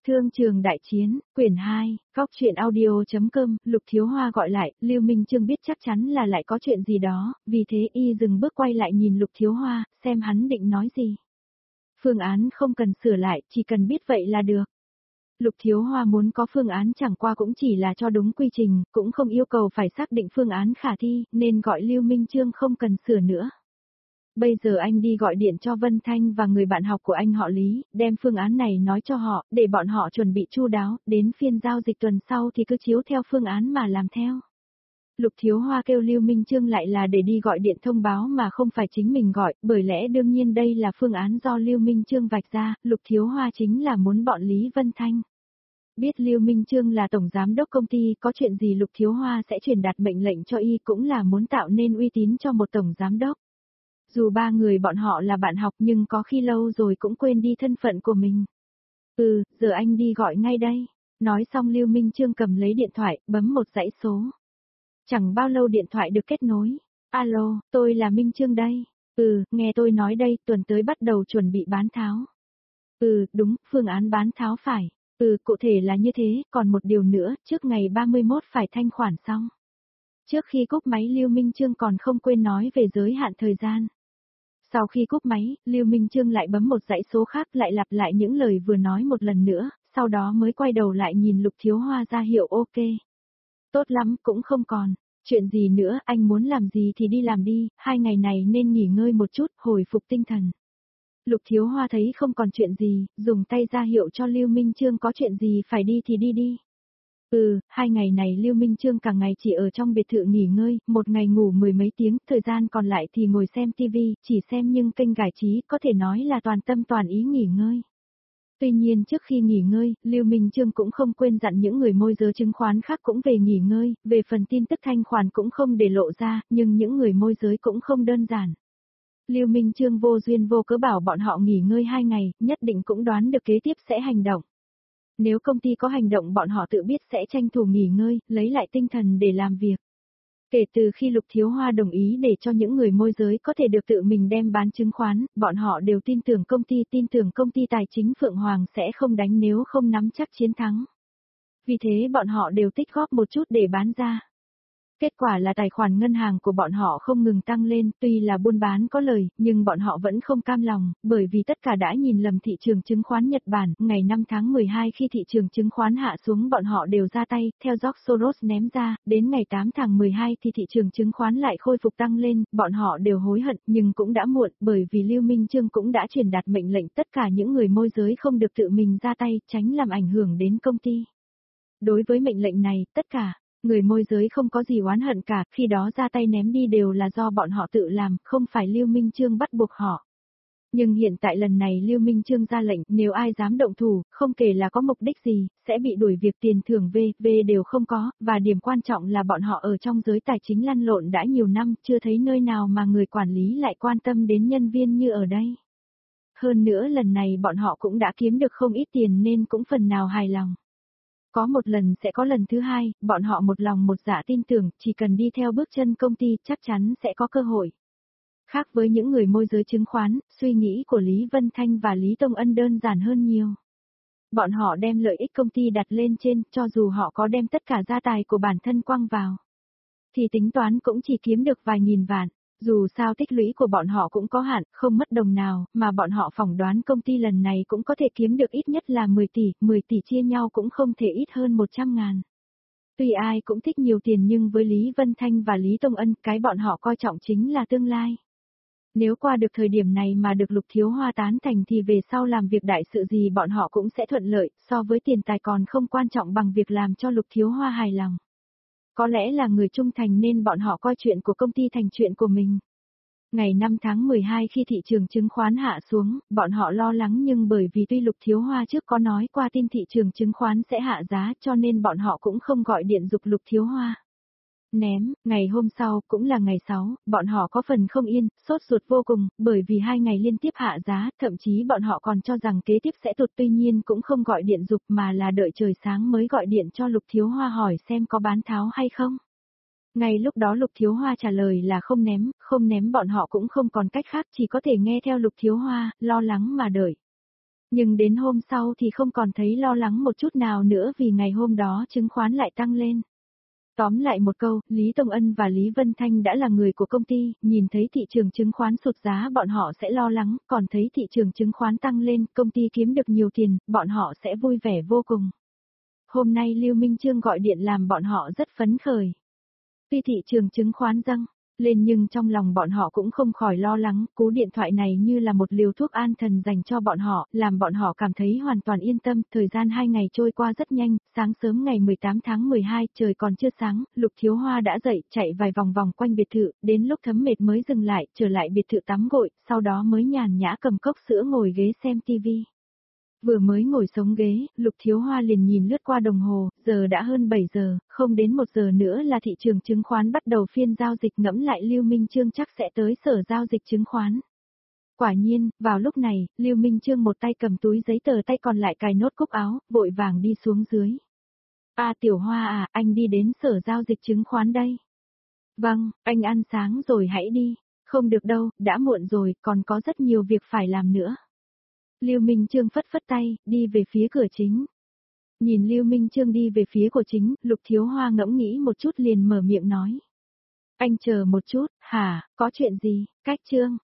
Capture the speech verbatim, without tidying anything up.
Thương trường đại chiến, quyển hai, góc truyện audio.com, Lục Thiếu Hoa gọi lại, Lưu Minh Chương biết chắc chắn là lại có chuyện gì đó, vì thế y dừng bước quay lại nhìn Lục Thiếu Hoa, xem hắn định nói gì. Phương án không cần sửa lại, chỉ cần biết vậy là được. Lục Thiếu Hoa muốn có phương án chẳng qua cũng chỉ là cho đúng quy trình, cũng không yêu cầu phải xác định phương án khả thi, nên gọi Lưu Minh Chương không cần sửa nữa. Bây giờ anh đi gọi điện cho Vân Thanh và người bạn học của anh họ Lý, đem phương án này nói cho họ, để bọn họ chuẩn bị chu đáo, đến phiên giao dịch tuần sau thì cứ chiếu theo phương án mà làm theo. Lục Thiếu Hoa kêu Lưu Minh Chương lại là để đi gọi điện thông báo mà không phải chính mình gọi, bởi lẽ đương nhiên đây là phương án do Lưu Minh Chương vạch ra, Lục Thiếu Hoa chính là muốn bọn Lý Vân Thanh. Biết Lưu Minh Chương là tổng giám đốc công ty, có chuyện gì Lục Thiếu Hoa sẽ truyền đạt mệnh lệnh cho y, cũng là muốn tạo nên uy tín cho một tổng giám đốc. Dù ba người bọn họ là bạn học nhưng có khi lâu rồi cũng quên đi thân phận của mình. Ừ, giờ anh đi gọi ngay đây. Nói xong Lưu Minh Chương cầm lấy điện thoại, bấm một dãy số. Chẳng bao lâu điện thoại được kết nối. Alo, tôi là Minh Chương đây. Ừ, nghe tôi nói đây, tuần tới bắt đầu chuẩn bị bán tháo. Ừ, đúng, phương án bán tháo phải. Ừ, cụ thể là như thế, còn một điều nữa, trước ngày ba mươi mốt phải thanh khoản xong. Trước khi cúp máy Lưu Minh Chương còn không quên nói về giới hạn thời gian. Sau khi cúp máy, Lưu Minh Chương lại bấm một dãy số khác, lại lặp lại những lời vừa nói một lần nữa, sau đó mới quay đầu lại nhìn Lục Thiếu Hoa ra hiệu ok. Tốt lắm, cũng không còn. Chuyện gì nữa, anh muốn làm gì thì đi làm đi, hai ngày này nên nghỉ ngơi một chút, hồi phục tinh thần. Lục Thiếu Hoa thấy không còn chuyện gì, dùng tay ra hiệu cho Lưu Minh Chương có chuyện gì phải đi thì đi đi. Ừ, hai ngày này Lưu Minh Chương cả ngày chỉ ở trong biệt thự nghỉ ngơi, một ngày ngủ mười mấy tiếng, thời gian còn lại thì ngồi xem tivi, chỉ xem nhưng kênh giải trí có thể nói là toàn tâm toàn ý nghỉ ngơi. Tuy nhiên trước khi nghỉ ngơi, Lưu Minh Chương cũng không quên dặn những người môi giới chứng khoán khác cũng về nghỉ ngơi, về phần tin tức thanh khoản cũng không để lộ ra, nhưng những người môi giới cũng không đơn giản. Lưu Minh Chương vô duyên vô cớ bảo bọn họ nghỉ ngơi hai ngày, nhất định cũng đoán được kế tiếp sẽ hành động. Nếu công ty có hành động bọn họ tự biết sẽ tranh thủ nghỉ ngơi, lấy lại tinh thần để làm việc. Kể từ khi Lục Thiếu Hoa đồng ý để cho những người môi giới có thể được tự mình đem bán chứng khoán, bọn họ đều tin tưởng công ty, tin tưởng công ty tài chính Phượng Hoàng sẽ không đánh nếu không nắm chắc chiến thắng. Vì thế bọn họ đều tích góp một chút để bán ra. Kết quả là tài khoản ngân hàng của bọn họ không ngừng tăng lên, tuy là buôn bán có lời, nhưng bọn họ vẫn không cam lòng, bởi vì tất cả đã nhìn lầm thị trường chứng khoán Nhật Bản, ngày năm tháng mười hai khi thị trường chứng khoán hạ xuống bọn họ đều ra tay, theo George Soros ném ra, đến ngày tám tháng mười hai thì thị trường chứng khoán lại khôi phục tăng lên, bọn họ đều hối hận, nhưng cũng đã muộn, bởi vì Lưu Minh Chương cũng đã truyền đạt mệnh lệnh tất cả những người môi giới không được tự mình ra tay, tránh làm ảnh hưởng đến công ty. Đối với mệnh lệnh này, tất cả người môi giới không có gì oán hận cả, khi đó ra tay ném đi đều là do bọn họ tự làm, không phải Lưu Minh Chương bắt buộc họ. Nhưng hiện tại lần này Lưu Minh Chương ra lệnh, nếu ai dám động thủ, không kể là có mục đích gì, sẽ bị đuổi việc, tiền thưởng V, V đều không có, và điểm quan trọng là bọn họ ở trong giới tài chính lăn lộn đã nhiều năm, chưa thấy nơi nào mà người quản lý lại quan tâm đến nhân viên như ở đây. Hơn nữa lần này bọn họ cũng đã kiếm được không ít tiền nên cũng phần nào hài lòng. Có một lần sẽ có lần thứ hai, bọn họ một lòng một dạ tin tưởng, chỉ cần đi theo bước chân công ty chắc chắn sẽ có cơ hội. Khác với những người môi giới chứng khoán, suy nghĩ của Lý Vân Thanh và Lý Tông Ân đơn giản hơn nhiều. Bọn họ đem lợi ích công ty đặt lên trên, cho dù họ có đem tất cả gia tài của bản thân quăng vào. Thì tính toán cũng chỉ kiếm được vài nghìn vạn. Dù sao tích lũy của bọn họ cũng có hạn, không mất đồng nào, mà bọn họ phỏng đoán công ty lần này cũng có thể kiếm được ít nhất là mười tỷ, mười tỷ chia nhau cũng không thể ít hơn một trăm ngàn. Tuy ai cũng thích nhiều tiền nhưng với Lý Vân Thanh và Lý Tông Ân, cái bọn họ coi trọng chính là tương lai. Nếu qua được thời điểm này mà được Lục Thiếu Hoa tán thành thì về sau làm việc đại sự gì bọn họ cũng sẽ thuận lợi, so với tiền tài còn không quan trọng bằng việc làm cho Lục Thiếu Hoa hài lòng. Có lẽ là người trung thành nên bọn họ coi chuyện của công ty thành chuyện của mình. Ngày năm tháng mười hai khi thị trường chứng khoán hạ xuống, bọn họ lo lắng nhưng bởi vì tuy Lục Thiếu Hoa trước có nói qua tin thị trường chứng khoán sẽ hạ giá cho nên bọn họ cũng không gọi điện giục Lục Thiếu Hoa. Ném, ngày hôm sau, cũng là ngày sáu, bọn họ có phần không yên, sốt ruột vô cùng, bởi vì hai ngày liên tiếp hạ giá, thậm chí bọn họ còn cho rằng kế tiếp sẽ tụt, tuy nhiên cũng không gọi điện giục mà là đợi trời sáng mới gọi điện cho Lục Thiếu Hoa hỏi xem có bán tháo hay không. Ngay lúc đó Lục Thiếu Hoa trả lời là không ném, không ném bọn họ cũng không còn cách khác, chỉ có thể nghe theo Lục Thiếu Hoa, lo lắng mà đợi. Nhưng đến hôm sau thì không còn thấy lo lắng một chút nào nữa vì ngày hôm đó chứng khoán lại tăng lên. Tóm lại một câu, Lý Tông Ân và Lý Vân Thanh đã là người của công ty, nhìn thấy thị trường chứng khoán sụt giá bọn họ sẽ lo lắng, còn thấy thị trường chứng khoán tăng lên, công ty kiếm được nhiều tiền, bọn họ sẽ vui vẻ vô cùng. Hôm nay Lưu Minh Chương gọi điện làm bọn họ rất phấn khởi. Tuy thị trường chứng khoán dâng lên nhưng trong lòng bọn họ cũng không khỏi lo lắng, cú điện thoại này như là một liều thuốc an thần dành cho bọn họ, làm bọn họ cảm thấy hoàn toàn yên tâm, thời gian hai ngày trôi qua rất nhanh, sáng sớm ngày mười tám tháng mười hai, trời còn chưa sáng, Lục Thiếu Hoa đã dậy, chạy vài vòng vòng quanh biệt thự, đến lúc thấm mệt mới dừng lại, trở lại biệt thự tắm gội, sau đó mới nhàn nhã cầm cốc sữa ngồi ghế xem tivi. Vừa mới ngồi sống ghế, Lục Thiếu Hoa liền nhìn lướt qua đồng hồ, giờ đã hơn bảy giờ, không đến một giờ nữa là thị trường chứng khoán bắt đầu phiên giao dịch, ngẫm lại Lưu Minh Chương chắc sẽ tới sở giao dịch chứng khoán. Quả nhiên, vào lúc này, Lưu Minh Chương một tay cầm túi giấy tờ tay còn lại cài nốt cúc áo, vội vàng đi xuống dưới. À Tiểu Hoa à, anh đi đến sở giao dịch chứng khoán đây. Vâng, anh ăn sáng rồi hãy đi. Không được đâu, đã muộn rồi, còn có rất nhiều việc phải làm nữa. Lưu Minh Chương phất phất tay, đi về phía cửa chính. Nhìn Lưu Minh Chương đi về phía của chính, Lục Thiếu Hoa ngẫm nghĩ một chút liền mở miệng nói. Anh chờ một chút, hả, có chuyện gì, cách Chương.